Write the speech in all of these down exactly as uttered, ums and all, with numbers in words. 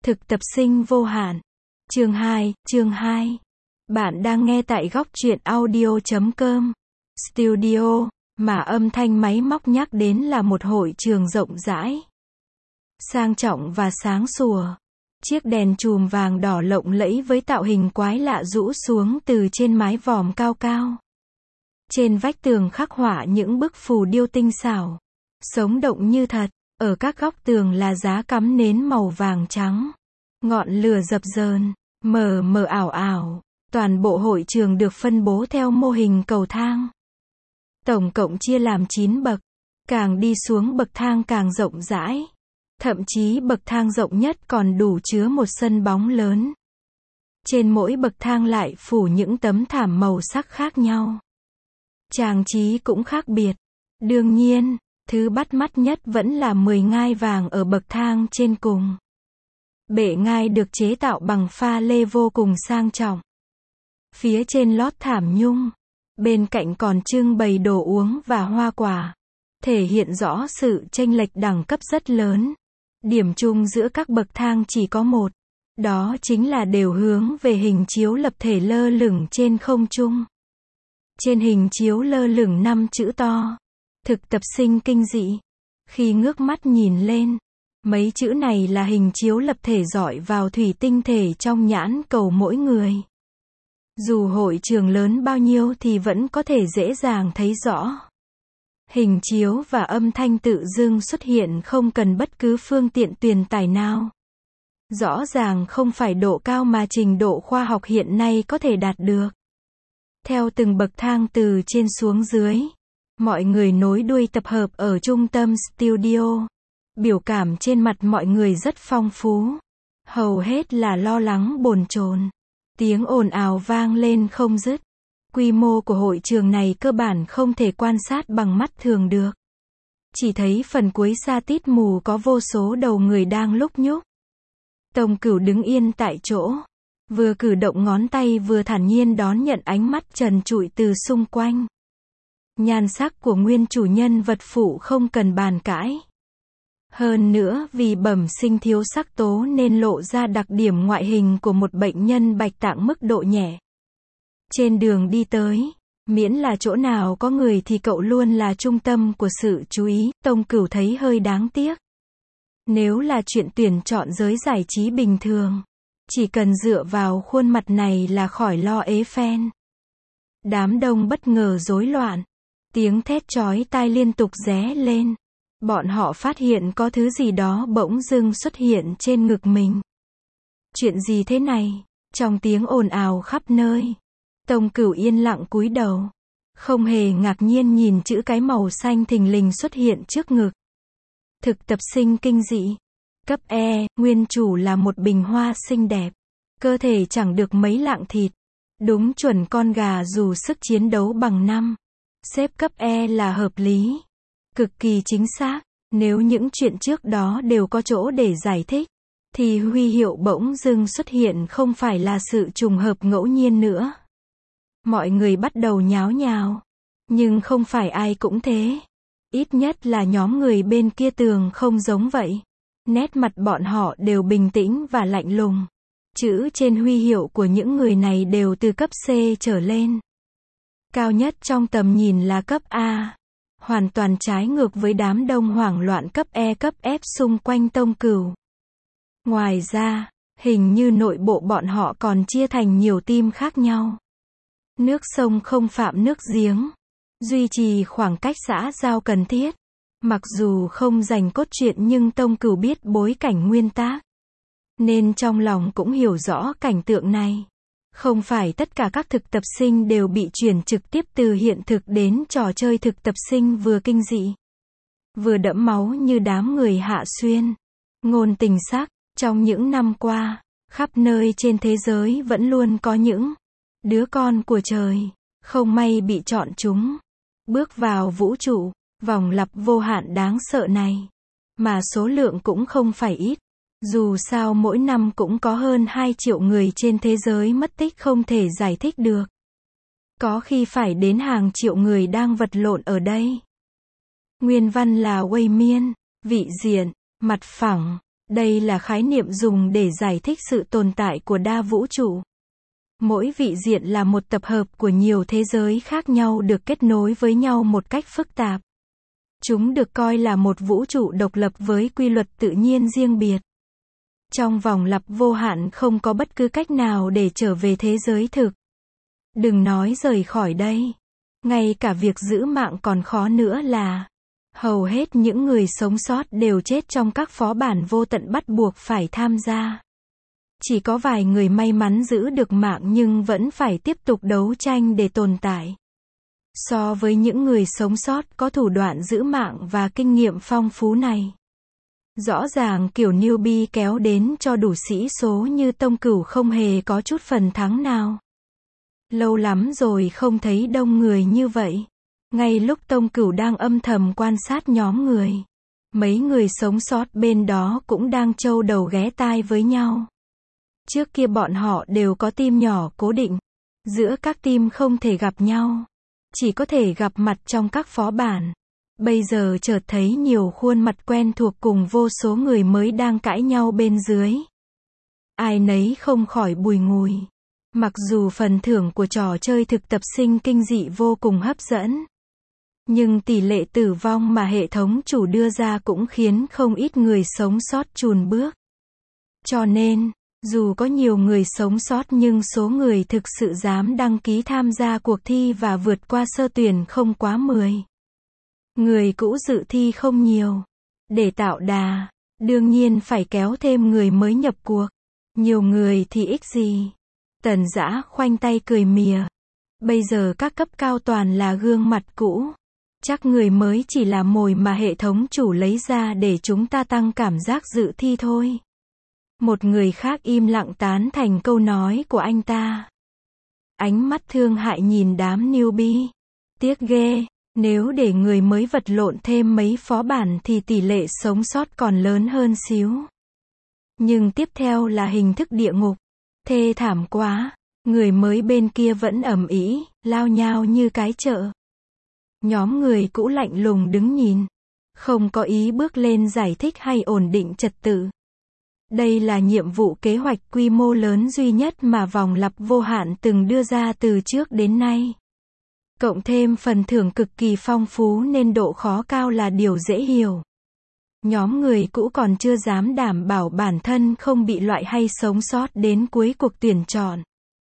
Thực tập sinh vô hạn. Chương hai, chương hai. Bạn đang nghe tại góc truyện audio chấm com. Studio, mà âm thanh máy móc nhắc đến là một hội trường rộng rãi, sang trọng và sáng sủa. Chiếc đèn chùm vàng đỏ lộng lẫy với tạo hình quái lạ rũ xuống từ trên mái vòm cao cao. Trên vách tường khắc họa những bức phù điêu tinh xảo, sống động như thật. Ở các góc tường là giá cắm nến màu vàng trắng. Ngọn lửa dập dờn, mờ mờ ảo ảo. Toàn bộ hội trường được phân bố theo mô hình cầu thang. Tổng cộng chia làm chín bậc. Càng đi xuống bậc thang càng rộng rãi. Thậm chí bậc thang rộng nhất còn đủ chứa một sân bóng lớn. Trên mỗi bậc thang lại phủ những tấm thảm màu sắc khác nhau. Trang trí cũng khác biệt. Đương nhiên, thứ bắt mắt nhất vẫn là mười ngai vàng ở bậc thang trên cùng. Bệ ngai được chế tạo bằng pha lê vô cùng sang trọng. Phía trên lót thảm nhung. Bên cạnh còn trưng bày đồ uống và hoa quả. Thể hiện rõ sự chênh lệch đẳng cấp rất lớn. Điểm chung giữa các bậc thang chỉ có một. Đó chính là đều hướng về hình chiếu lập thể lơ lửng trên không trung. Trên hình chiếu lơ lửng năm chữ to. Thực tập sinh kinh dị. Khi ngước mắt nhìn lên, mấy chữ này là hình chiếu lập thể dọi vào thủy tinh thể trong nhãn cầu mỗi người. Dù hội trường lớn bao nhiêu thì vẫn có thể dễ dàng thấy rõ. Hình chiếu và âm thanh tự dưng xuất hiện không cần bất cứ phương tiện truyền tải nào. Rõ ràng không phải độ cao mà trình độ khoa học hiện nay có thể đạt được. Theo từng bậc thang từ trên xuống dưới, mọi người nối đuôi tập hợp ở trung tâm studio. Biểu cảm trên mặt mọi người rất phong phú. Hầu hết là lo lắng bồn chồn. Tiếng ồn ào vang lên không dứt. Quy mô của hội trường này cơ bản không thể quan sát bằng mắt thường được. Chỉ thấy phần cuối xa tít mù có vô số đầu người đang lúc nhúc. Tông Cửu đứng yên tại chỗ. Vừa cử động ngón tay vừa thản nhiên đón nhận ánh mắt trần trụi từ xung quanh. Nhan sắc của nguyên chủ nhân vật phụ không cần bàn cãi. Hơn nữa vì bẩm sinh thiếu sắc tố nên lộ ra đặc điểm ngoại hình của một bệnh nhân bạch tạng mức độ nhẹ. Trên đường đi tới, miễn là chỗ nào có người thì cậu luôn là trung tâm của sự chú ý. Tông Cửu thấy hơi đáng tiếc. Nếu là chuyện tuyển chọn giới giải trí bình thường, chỉ cần dựa vào khuôn mặt này là khỏi lo ế phen. Đám đông bất ngờ rối loạn. Tiếng thét chói tai liên tục ré lên. Bọn họ phát hiện có thứ gì đó bỗng dưng xuất hiện trên ngực mình. Chuyện gì thế này? Trong tiếng ồn ào khắp nơi. Tông Cửu yên lặng cúi đầu. Không hề ngạc nhiên nhìn chữ cái màu xanh thình lình xuất hiện trước ngực. Thực tập sinh kinh dị. Cấp E, nguyên chủ là một bình hoa xinh đẹp. Cơ thể chẳng được mấy lạng thịt. Đúng chuẩn con gà dù sức chiến đấu bằng năm. Xếp cấp E là hợp lý. Cực kỳ chính xác. Nếu những chuyện trước đó đều có chỗ để giải thích, thì huy hiệu bỗng dưng xuất hiện không phải là sự trùng hợp ngẫu nhiên nữa. Mọi người bắt đầu nháo nhào. Nhưng không phải ai cũng thế. Ít nhất là nhóm người bên kia tường không giống vậy. Nét mặt bọn họ đều bình tĩnh và lạnh lùng. Chữ trên huy hiệu của những người này đều từ cấp C trở lên. Cao nhất trong tầm nhìn là cấp A. Hoàn toàn trái ngược với đám đông hoảng loạn cấp E cấp F xung quanh Tông Cửu. Ngoài ra, hình như nội bộ bọn họ còn chia thành nhiều team khác nhau. Nước sông không phạm nước giếng. Duy trì khoảng cách xã giao cần thiết. Mặc dù không dành cốt truyện nhưng Tông Cửu biết bối cảnh nguyên tác. Nên trong lòng cũng hiểu rõ cảnh tượng này. Không phải tất cả các thực tập sinh đều bị chuyển trực tiếp từ hiện thực đến trò chơi thực tập sinh vừa kinh dị, vừa đẫm máu như đám người Hạ Xuyên. Ngôn tình sắc, trong những năm qua, khắp nơi trên thế giới vẫn luôn có những đứa con của trời, không may bị chọn chúng. Bước vào vũ trụ, vòng lặp vô hạn đáng sợ này. Mà số lượng cũng không phải ít. Dù sao mỗi năm cũng có hơn hai triệu người trên thế giới mất tích không thể giải thích được. Có khi phải đến hàng triệu người đang vật lộn ở đây. Nguyên văn là Wei Miên, vị diện, mặt phẳng, Đây là khái niệm dùng để giải thích sự tồn tại của đa vũ trụ. Mỗi vị diện là một tập hợp của nhiều thế giới khác nhau được kết nối với nhau một cách phức tạp. Chúng được coi là một vũ trụ độc lập với quy luật tự nhiên riêng biệt. Trong vòng lặp vô hạn không có bất cứ cách nào để trở về thế giới thực. Đừng nói rời khỏi đây. Ngay cả việc giữ mạng còn khó nữa là hầu hết những người sống sót đều chết trong các phó bản vô tận bắt buộc phải tham gia. Chỉ có vài người may mắn giữ được mạng nhưng vẫn phải tiếp tục đấu tranh để tồn tại. So với những người sống sót có thủ đoạn giữ mạng và kinh nghiệm phong phú này, rõ ràng kiểu newbie kéo đến cho đủ sĩ số như Tông Cửu không hề có chút phần thắng nào. Lâu lắm rồi không thấy đông người như vậy. Ngay lúc Tông Cửu đang âm thầm quan sát nhóm người, mấy người sống sót bên đó cũng đang trâu đầu ghé tai với nhau. Trước kia bọn họ đều có team nhỏ cố định. Giữa các team không thể gặp nhau. Chỉ có thể gặp mặt trong các phó bản. Bây giờ chợt thấy nhiều khuôn mặt quen thuộc cùng vô số người mới đang cãi nhau bên dưới. Ai nấy không khỏi bùi ngùi. Mặc dù phần thưởng của trò chơi thực tập sinh kinh dị vô cùng hấp dẫn, nhưng tỷ lệ tử vong mà hệ thống chủ đưa ra cũng khiến không ít người sống sót chùn bước. Cho nên, dù có nhiều người sống sót nhưng số người thực sự dám đăng ký tham gia cuộc thi và vượt qua sơ tuyển không quá mười. Người cũ dự thi không nhiều. Để tạo đà, đương nhiên phải kéo thêm người mới nhập cuộc. Nhiều người thì ích gì. Tần Dã khoanh tay cười mỉa. Bây giờ các cấp cao toàn là gương mặt cũ. Chắc người mới chỉ là mồi mà hệ thống chủ lấy ra để chúng ta tăng cảm giác dự thi thôi. Một người khác im lặng tán thành câu nói của anh ta. Ánh mắt thương hại nhìn đám newbie. Tiếc ghê, nếu để người mới vật lộn thêm mấy phó bản thì tỷ lệ sống sót còn lớn hơn xíu. Nhưng tiếp theo là hình thức địa ngục. Thê thảm quá, người mới bên kia vẫn ầm ĩ, lao nhao như cái chợ. Nhóm người cũ lạnh lùng đứng nhìn, không có ý bước lên giải thích hay ổn định trật tự. Đây là nhiệm vụ kế hoạch quy mô lớn duy nhất mà vòng lặp vô hạn từng đưa ra từ trước đến nay. Cộng thêm phần thưởng cực kỳ phong phú nên độ khó cao là điều dễ hiểu. Nhóm người cũ còn chưa dám đảm bảo bản thân không bị loại hay sống sót đến cuối cuộc tuyển chọn.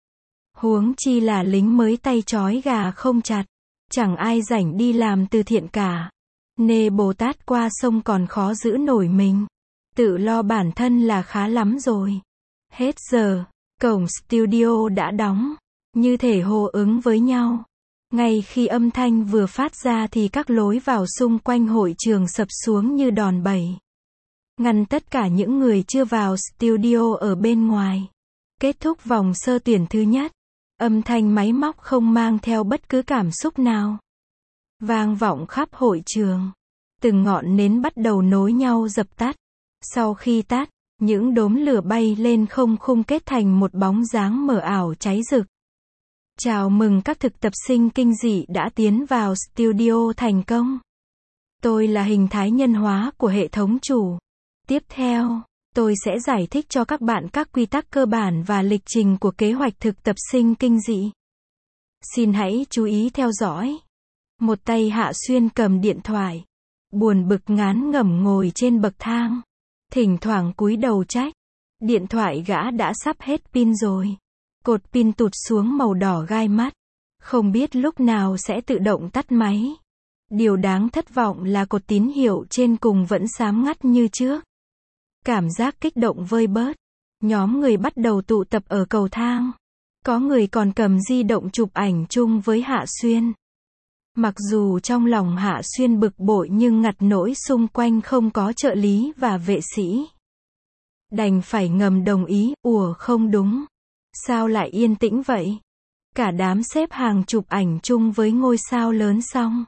Huống chi là lính mới tay trói gà không chặt. Chẳng ai rảnh đi làm từ thiện cả. Nê Bồ Tát qua sông còn khó giữ nổi mình. Tự lo bản thân là khá lắm rồi. Hết giờ, cổng studio đã đóng. Như thể hô ứng với nhau. Ngay khi âm thanh vừa phát ra thì các lối vào xung quanh hội trường sập xuống như đòn bẩy. Ngăn tất cả những người chưa vào studio ở bên ngoài. Kết thúc vòng sơ tuyển thứ nhất. Âm thanh máy móc không mang theo bất cứ cảm xúc nào. Vang vọng khắp hội trường. Từng ngọn nến bắt đầu nối nhau dập tắt. Sau khi tắt, những đốm lửa bay lên không khung kết thành một bóng dáng mờ ảo cháy rực. Chào mừng các thực tập sinh kinh dị đã tiến vào studio thành công. Tôi là hình thái nhân hóa của hệ thống chủ. Tiếp theo, tôi sẽ giải thích cho các bạn các quy tắc cơ bản và lịch trình của kế hoạch thực tập sinh kinh dị. Xin hãy chú ý theo dõi. Một tay Hạ Xuyên cầm điện thoại. Buồn bực ngán ngẩm ngồi trên bậc thang. Thỉnh thoảng cúi đầu trách. Điện thoại gã đã sắp hết pin rồi. Cột pin tụt xuống màu đỏ gai mắt. Không biết lúc nào sẽ tự động tắt máy. Điều đáng thất vọng là cột tín hiệu trên cùng vẫn sáng ngắt như trước. Cảm giác kích động vơi bớt. Nhóm người bắt đầu tụ tập ở cầu thang. Có người còn cầm di động chụp ảnh chung với Hạ Xuyên. Mặc dù trong lòng Hạ Xuyên bực bội nhưng ngặt nỗi xung quanh không có trợ lý và vệ sĩ. Đành phải ngầm đồng ý, ủa không đúng. Sao lại yên tĩnh vậy? Cả đám xếp hàng chụp ảnh chung với ngôi sao lớn xong.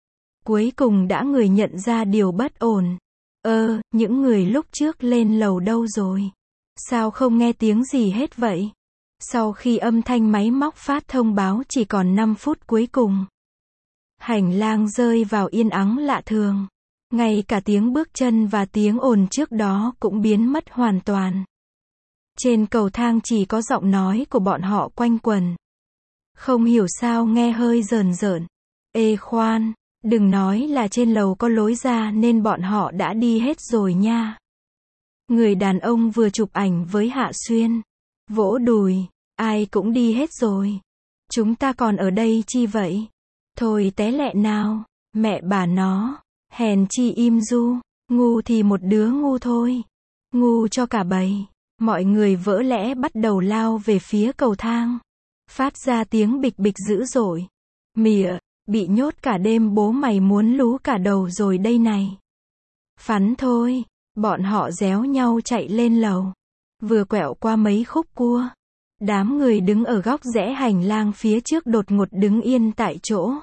Cuối cùng đã người nhận ra điều bất ổn. Ơ, những người lúc trước lên lầu đâu rồi? Sao không nghe tiếng gì hết vậy? Sau khi âm thanh máy móc phát thông báo chỉ còn năm phút cuối cùng. Hành lang rơi vào yên ắng lạ thường. Ngay cả tiếng bước chân và tiếng ồn trước đó cũng biến mất hoàn toàn. Trên cầu thang chỉ có giọng nói của bọn họ quanh quẩn. Không hiểu sao nghe hơi rờn rợn. Ê khoan, đừng nói là trên lầu có lối ra nên bọn họ đã đi hết rồi nha. Người đàn ông vừa chụp ảnh với Hạ Xuyên. Vỗ đùi, ai cũng đi hết rồi. Chúng ta còn ở đây chi vậy? Thôi té lẹ nào, mẹ bà nó, hèn chi im du, ngu thì một đứa ngu thôi. Ngu cho cả bầy. Mọi người vỡ lẽ bắt đầu lao về phía cầu thang. Phát ra tiếng bịch bịch dữ dội. Mịa, bị nhốt cả đêm bố mày muốn lú cả đầu rồi đây này. Phắn thôi, bọn họ réo nhau chạy lên lầu. Vừa quẹo qua mấy khúc cua. Đám người đứng ở góc rẽ hành lang phía trước đột ngột đứng yên tại chỗ.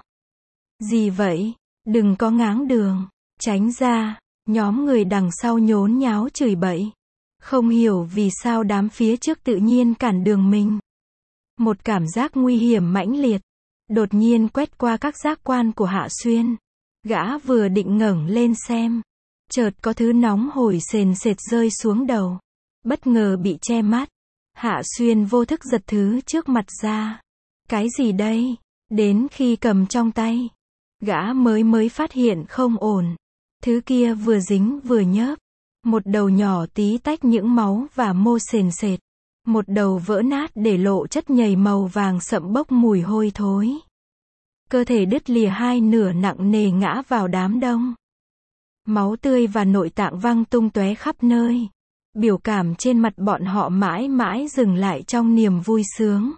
Gì vậy? Đừng có ngáng đường. Tránh ra. Nhóm người đằng sau nhốn nháo chửi bậy. Không hiểu vì sao đám phía trước tự nhiên cản đường mình. Một cảm giác nguy hiểm mãnh liệt. Đột nhiên quét qua các giác quan của Hạ Xuyên. Gã vừa định ngẩng lên xem. Chợt có thứ nóng hổi sền sệt rơi xuống đầu. Bất ngờ bị che mắt. Hạ Xuyên vô thức giật thứ trước mặt ra. Cái gì đây? Đến khi cầm trong tay. Gã mới mới phát hiện không ổn. Thứ kia vừa dính vừa nhớp. Một đầu nhỏ tí tách những máu và mô sền sệt. Một đầu vỡ nát để lộ chất nhầy màu vàng sậm bốc mùi hôi thối. Cơ thể đứt lìa hai nửa nặng nề ngã vào đám đông. Máu tươi và nội tạng văng tung tóe khắp nơi. Biểu cảm trên mặt bọn họ mãi mãi dừng lại trong niềm vui sướng.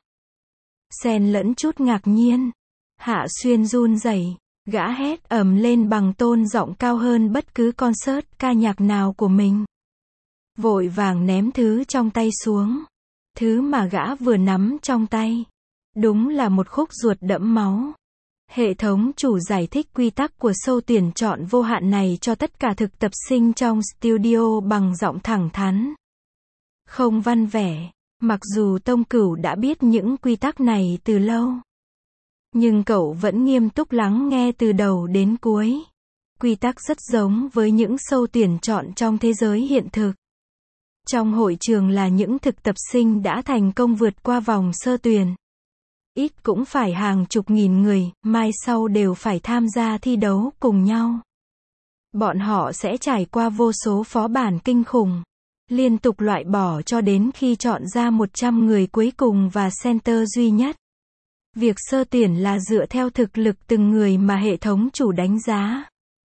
Xen lẫn chút ngạc nhiên. Hạ Xuyên run rẩy, gã hét ầm lên bằng tone giọng cao hơn bất cứ concert ca nhạc nào của mình. Vội vàng ném thứ trong tay xuống. Thứ mà gã vừa nắm trong tay. Đúng là một khúc ruột đẫm máu. Hệ thống chủ giải thích quy tắc của show tuyển chọn vô hạn này cho tất cả thực tập sinh trong studio bằng giọng thẳng thắn. Không văn vẻ, mặc dù Tông Cửu đã biết những quy tắc này từ lâu. Nhưng cậu vẫn nghiêm túc lắng nghe từ đầu đến cuối. Quy tắc rất giống với những show tuyển chọn trong thế giới hiện thực. Trong hội trường là những thực tập sinh đã thành công vượt qua vòng sơ tuyển. Ít cũng phải hàng chục nghìn người, mai sau đều phải tham gia thi đấu cùng nhau. Bọn họ sẽ trải qua vô số phó bản kinh khủng. Liên tục loại bỏ cho đến khi chọn ra một trăm người cuối cùng và center duy nhất. Việc sơ tuyển là dựa theo thực lực từng người mà hệ thống chủ đánh giá.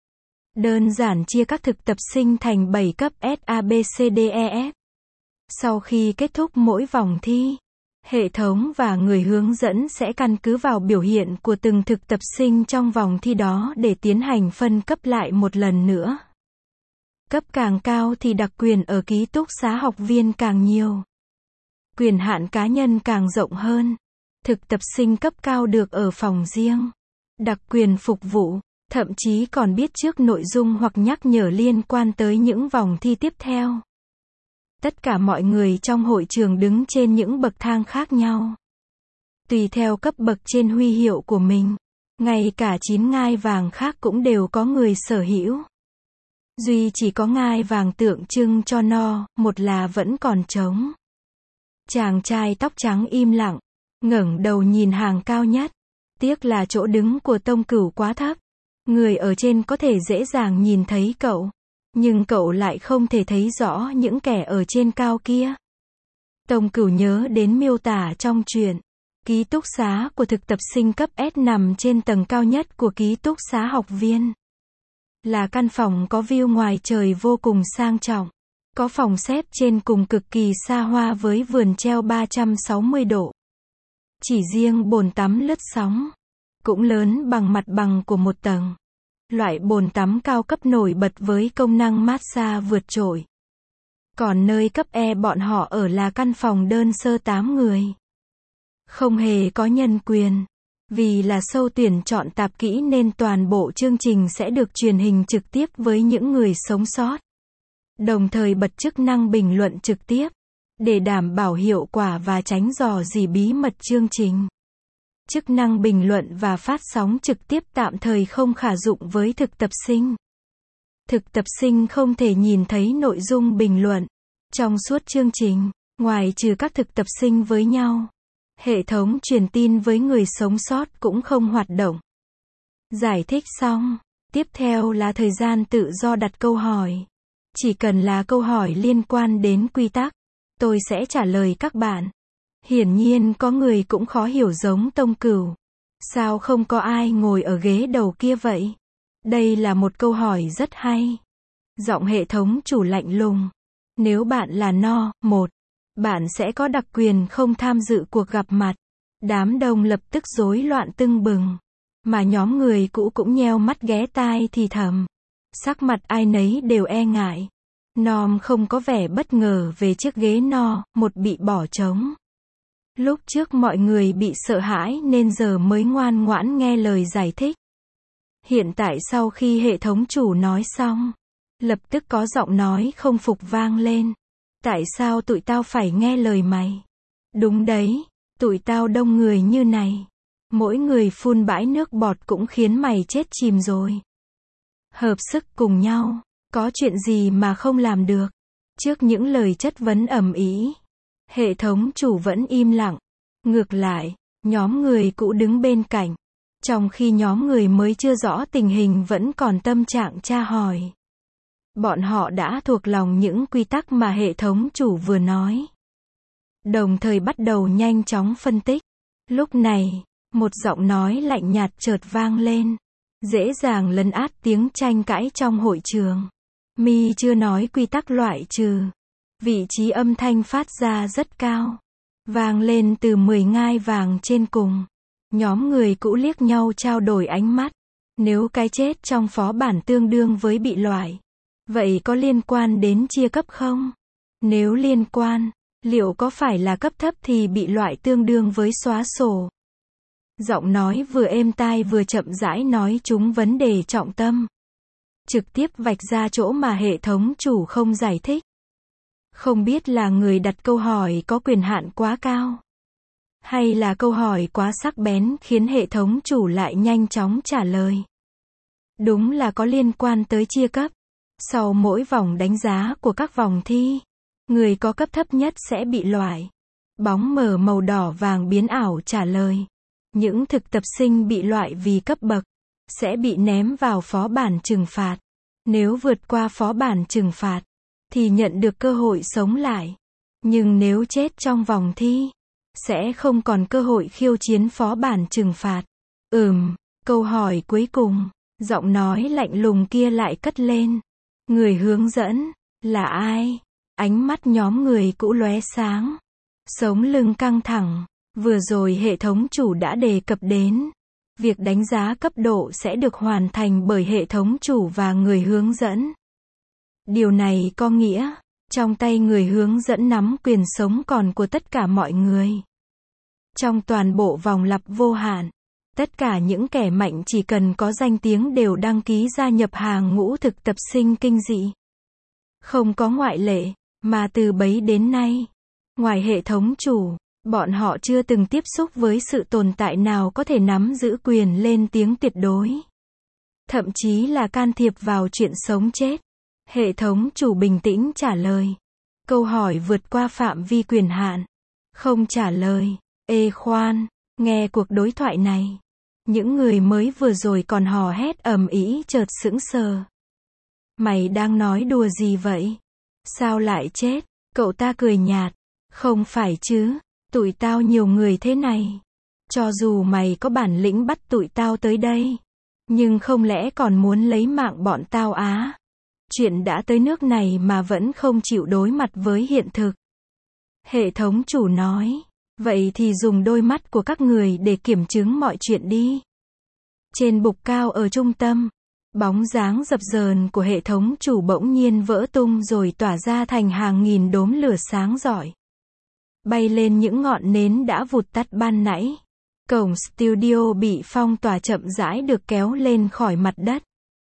Đơn giản chia các thực tập sinh thành bảy cấp S A B C D E F. Sau khi kết thúc mỗi vòng thi, hệ thống và người hướng dẫn sẽ căn cứ vào biểu hiện của từng thực tập sinh trong vòng thi đó để tiến hành phân cấp lại một lần nữa. Cấp càng cao thì đặc quyền ở ký túc xá học viên càng nhiều. Quyền hạn cá nhân càng rộng hơn. Thực tập sinh cấp cao được ở phòng riêng. Đặc quyền phục vụ, thậm chí còn biết trước nội dung hoặc nhắc nhở liên quan tới những vòng thi tiếp theo. Tất cả mọi người trong hội trường đứng trên những bậc thang khác nhau. Tùy theo cấp bậc trên huy hiệu của mình. Ngay cả chín ngai vàng khác cũng đều có người sở hữu. Duy chỉ có ngai vàng tượng trưng cho no, một là vẫn còn trống. Chàng trai tóc trắng im lặng, ngẩng đầu nhìn hàng cao nhất. Tiếc là chỗ đứng của Tông Cửu quá thấp. Người ở trên có thể dễ dàng nhìn thấy cậu. Nhưng cậu lại không thể thấy rõ những kẻ ở trên cao kia. Tông Cửu nhớ đến miêu tả trong truyện. Ký túc xá của thực tập sinh cấp S nằm trên tầng cao nhất của ký túc xá học viên. Là căn phòng có view ngoài trời vô cùng sang trọng. Có phòng xếp trên cùng cực kỳ xa hoa với vườn treo ba trăm sáu mươi độ. Chỉ riêng bồn tắm lướt sóng. Cũng lớn bằng mặt bằng của một tầng. Loại bồn tắm cao cấp nổi bật với công năng massage vượt trội. Còn nơi cấp E bọn họ ở là căn phòng đơn sơ tám người. Không hề có nhân quyền. Vì là show tuyển chọn tạp kỹ nên toàn bộ chương trình sẽ được truyền hình trực tiếp với những người sống sót. Đồng thời bật chức năng bình luận trực tiếp. Để đảm bảo hiệu quả và tránh dò dỉ bí mật chương trình. Chức năng bình luận và phát sóng trực tiếp tạm thời không khả dụng với thực tập sinh. Thực tập sinh không thể nhìn thấy nội dung bình luận. Trong suốt chương trình, ngoài trừ các thực tập sinh với nhau, hệ thống truyền tin với người sống sót cũng không hoạt động. Giải thích xong, tiếp theo là thời gian tự do đặt câu hỏi. Chỉ cần là câu hỏi liên quan đến quy tắc, tôi sẽ trả lời các bạn. Hiển nhiên có người cũng khó hiểu giống Tông Cửu. Sao không có ai ngồi ở ghế đầu kia vậy? Đây là một câu hỏi rất hay. Giọng hệ thống chủ lạnh lùng. Nếu bạn là no, một, bạn sẽ có đặc quyền không tham dự cuộc gặp mặt. Đám đông lập tức rối loạn tưng bừng. Mà nhóm người cũ cũng nheo mắt ghé tai thì thầm. Sắc mặt ai nấy đều e ngại. Nom không có vẻ bất ngờ về chiếc ghế no, một bị bỏ trống. Lúc trước mọi người bị sợ hãi nên giờ mới ngoan ngoãn nghe lời giải thích. Hiện tại sau khi hệ thống chủ nói xong, lập tức có giọng nói không phục vang lên. Tại sao tụi tao phải nghe lời mày? Đúng đấy, tụi tao đông người như này. Mỗi người phun bãi nước bọt cũng khiến mày chết chìm rồi. Hợp sức cùng nhau, có chuyện gì mà không làm được? Trước những lời chất vấn ầm ĩ, hệ thống chủ vẫn im lặng. Ngược lại, nhóm người cũ đứng bên cạnh. Trong khi nhóm người mới chưa rõ tình hình vẫn còn tâm trạng tra hỏi. Bọn họ đã thuộc lòng những quy tắc mà hệ thống chủ vừa nói. Đồng thời bắt đầu nhanh chóng phân tích. Lúc này, một giọng nói lạnh nhạt chợt vang lên. Dễ dàng lấn át tiếng tranh cãi trong hội trường. Mi chưa nói quy tắc loại trừ. Vị trí âm thanh phát ra rất cao. Vang lên từ mười ngai vàng trên cùng. Nhóm người cũ liếc nhau trao đổi ánh mắt. Nếu cái chết trong phó bản tương đương với bị loại, vậy có liên quan đến chia cấp không? Nếu liên quan, liệu có phải là cấp thấp thì bị loại tương đương với xóa sổ? Giọng nói vừa êm tai vừa chậm rãi nói trúng vấn đề trọng tâm. Trực tiếp vạch ra chỗ mà hệ thống chủ không giải thích. Không biết là người đặt câu hỏi có quyền hạn quá cao, hay là câu hỏi quá sắc bén khiến hệ thống chủ lại nhanh chóng trả lời. Đúng là có liên quan tới chia cấp. Sau mỗi vòng đánh giá của các vòng thi, người có cấp thấp nhất sẽ bị loại. Bóng mờ màu đỏ vàng biến ảo trả lời. Những thực tập sinh bị loại vì cấp bậc, sẽ bị ném vào phó bản trừng phạt. Nếu vượt qua phó bản trừng phạt, thì nhận được cơ hội sống lại. Nhưng nếu chết trong vòng thi, sẽ không còn cơ hội khiêu chiến phó bản trừng phạt. Ừm, câu hỏi cuối cùng, giọng nói lạnh lùng kia lại cất lên. Người hướng dẫn, là ai? Ánh mắt nhóm người cũ lóe sáng. Sống lưng căng thẳng. Vừa rồi hệ thống chủ đã đề cập đến. Việc đánh giá cấp độ sẽ được hoàn thành bởi hệ thống chủ và người hướng dẫn. Điều này có nghĩa, trong tay người hướng dẫn nắm quyền sống còn của tất cả mọi người. Trong toàn bộ vòng lặp vô hạn, tất cả những kẻ mạnh chỉ cần có danh tiếng đều đăng ký gia nhập hàng ngũ thực tập sinh kinh dị. Không có ngoại lệ, mà từ bấy đến nay, ngoài hệ thống chủ, bọn họ chưa từng tiếp xúc với sự tồn tại nào có thể nắm giữ quyền lên tiếng tuyệt đối. Thậm chí là can thiệp vào chuyện sống chết. Hệ thống chủ bình tĩnh trả lời. Câu hỏi vượt qua phạm vi quyền hạn. Không trả lời. Ê khoan, nghe cuộc đối thoại này. Những người mới vừa rồi còn hò hét ầm ĩ chợt sững sờ. Mày đang nói đùa gì vậy? Sao lại chết? Cậu ta cười nhạt. Không phải chứ, tụi tao nhiều người thế này. Cho dù mày có bản lĩnh bắt tụi tao tới đây, nhưng không lẽ còn muốn lấy mạng bọn tao á? Chuyện đã tới nước này mà vẫn không chịu đối mặt với hiện thực. Hệ thống chủ nói. Vậy thì dùng đôi mắt của các người để kiểm chứng mọi chuyện đi. Trên bục cao ở trung tâm, bóng dáng dập dờn của hệ thống chủ bỗng nhiên vỡ tung rồi tỏa ra thành hàng nghìn đốm lửa sáng rọi. Bay lên những ngọn nến đã vụt tắt ban nãy. Cổng studio bị phong tỏa chậm rãi được kéo lên khỏi mặt đất.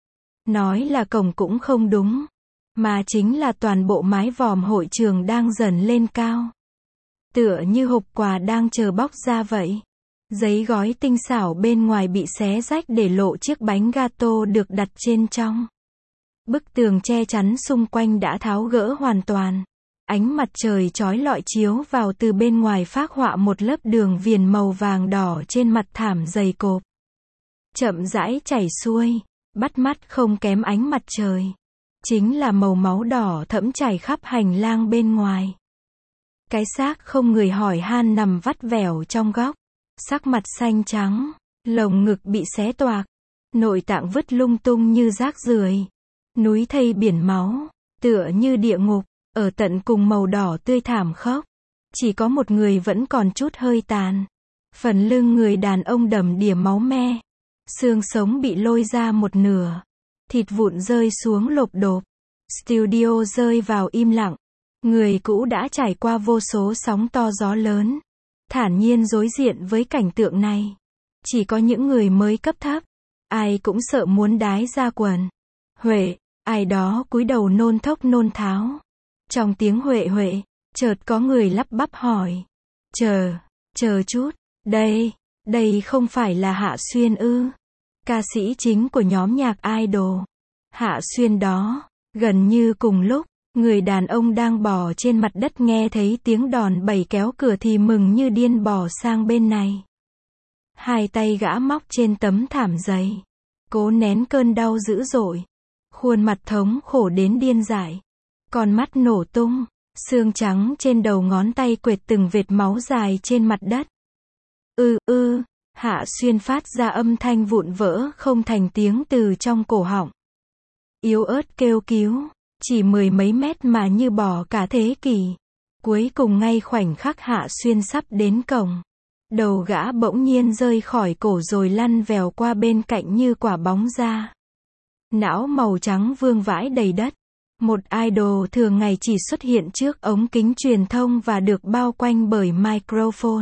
Nói là cổng cũng không đúng, mà chính là toàn bộ mái vòm hội trường đang dần lên cao. Tựa như hộp quà đang chờ bóc ra vậy. Giấy gói tinh xảo bên ngoài bị xé rách để lộ chiếc bánh gato được đặt trên trong. Bức tường che chắn xung quanh đã tháo gỡ hoàn toàn. Ánh mặt trời chói lọi chiếu vào từ bên ngoài phác họa một lớp đường viền màu vàng đỏ trên mặt thảm dày cộp. Chậm rãi chảy xuôi, bắt mắt không kém ánh mặt trời. Chính là màu máu đỏ thẫm chảy khắp hành lang bên ngoài. Cái xác không người hỏi han nằm vắt vẻo trong góc. Sắc mặt xanh trắng, lồng ngực bị xé toạc. Nội tạng vứt lung tung như rác rưởi. Núi thây biển máu, tựa như địa ngục, ở tận cùng màu đỏ tươi thảm khốc. Chỉ có một người vẫn còn chút hơi tàn. Phần lưng người đàn ông đầm đìa máu me. Xương sống bị lôi ra một nửa. Thịt vụn rơi xuống lộp độp. Studio rơi vào im lặng. Người cũ đã trải qua vô số sóng to gió lớn. Thản nhiên đối diện với cảnh tượng này. Chỉ có những người mới cấp thấp. Ai cũng sợ muốn đái ra quần. Huệ, ai đó cúi đầu nôn thốc nôn tháo. Trong tiếng huệ huệ, chợt có người lắp bắp hỏi. Chờ, chờ chút, đây, đây không phải là Hạ Xuyên ư? Ca sĩ chính của nhóm nhạc idol. Hạ Xuyên đó. Gần như cùng lúc, người đàn ông đang bò trên mặt đất nghe thấy tiếng đòn bẩy kéo cửa thì mừng như điên bò sang bên này. Hai tay gã móc trên tấm thảm dày. Cố nén cơn đau dữ dội. Khuôn mặt thống khổ đến điên dại. Con mắt nổ tung. Xương trắng trên đầu ngón tay quệt từng vệt máu dài trên mặt đất. Ư ư, Hạ Xuyên phát ra âm thanh vụn vỡ không thành tiếng từ trong cổ họng. Yếu ớt kêu cứu. Chỉ mười mấy mét mà như bỏ cả thế kỷ. Cuối cùng ngay khoảnh khắc Hạ Xuyên sắp đến cổng. Đầu gã bỗng nhiên rơi khỏi cổ rồi lăn vèo qua bên cạnh như quả bóng ra. Não màu trắng vương vãi đầy đất. Một idol thường ngày chỉ xuất hiện trước ống kính truyền thông và được bao quanh bởi microphone.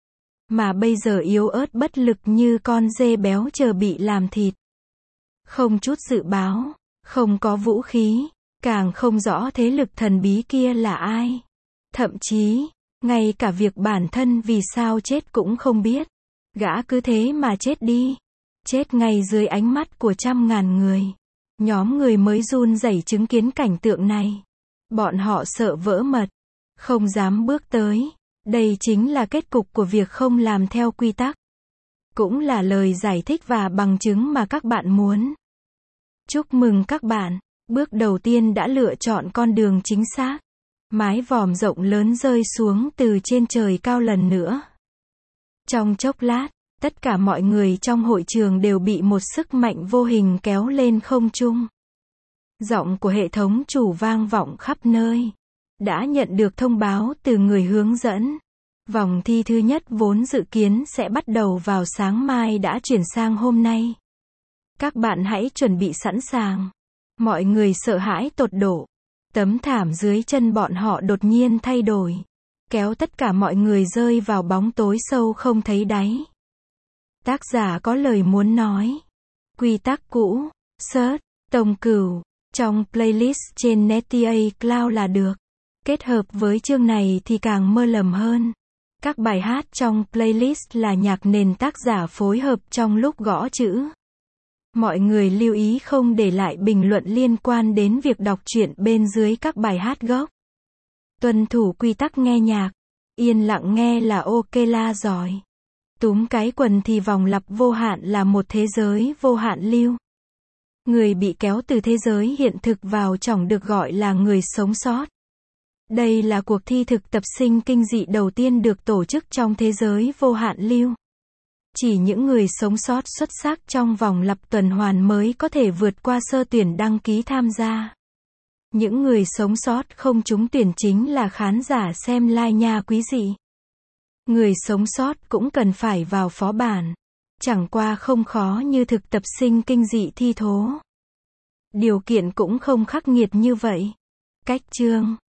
Mà bây giờ yếu ớt bất lực như con dê béo chờ bị làm thịt. Không chút dự báo, không có vũ khí, càng không rõ thế lực thần bí kia là ai. Thậm chí, ngay cả việc bản thân vì sao chết cũng không biết. Gã cứ thế mà chết đi. Chết ngay dưới ánh mắt của trăm ngàn người. Nhóm người mới run rẩy chứng kiến cảnh tượng này. Bọn họ sợ vỡ mật. Không dám bước tới. Đây chính là kết cục của việc không làm theo quy tắc. Cũng là lời giải thích và bằng chứng mà các bạn muốn. Chúc mừng các bạn. Bước đầu tiên đã lựa chọn con đường chính xác. Mái vòm rộng lớn rơi xuống từ trên trời cao lần nữa. Trong chốc lát, tất cả mọi người trong hội trường đều bị một sức mạnh vô hình kéo lên không trung. Giọng của hệ thống chủ vang vọng khắp nơi. Đã nhận được thông báo từ người hướng dẫn. Vòng thi thứ nhất vốn dự kiến sẽ bắt đầu vào sáng mai đã chuyển sang hôm nay. Các bạn hãy chuẩn bị sẵn sàng. Mọi người sợ hãi tột độ. Tấm thảm dưới chân bọn họ đột nhiên thay đổi. Kéo tất cả mọi người rơi vào bóng tối sâu không thấy đáy. Tác giả có lời muốn nói. Quy tắc cũ. Search. Tông Cửu. Trong playlist trên Netia Cloud là được. Kết hợp với chương này thì càng mơ lầm hơn. Các bài hát trong playlist là nhạc nền tác giả phối hợp trong lúc gõ chữ. Mọi người lưu ý không để lại bình luận liên quan đến việc đọc truyện bên dưới các bài hát gốc. Tuân thủ quy tắc nghe nhạc. Yên lặng nghe là ok la giỏi. Túm cái quần thì vòng lặp vô hạn là một thế giới vô hạn lưu. Người bị kéo từ thế giới hiện thực vào trỏng được gọi là người sống sót. Đây là cuộc thi thực tập sinh kinh dị đầu tiên được tổ chức trong thế giới vô hạn lưu. Chỉ những người sống sót xuất sắc trong vòng lặp tuần hoàn mới có thể vượt qua sơ tuyển đăng ký tham gia. Những người sống sót không trúng tuyển chính là khán giả xem live nha quý dị. Người sống sót cũng cần phải vào phó bản. Chẳng qua không khó như thực tập sinh kinh dị thi thố. Điều kiện cũng không khắc nghiệt như vậy. Cách chương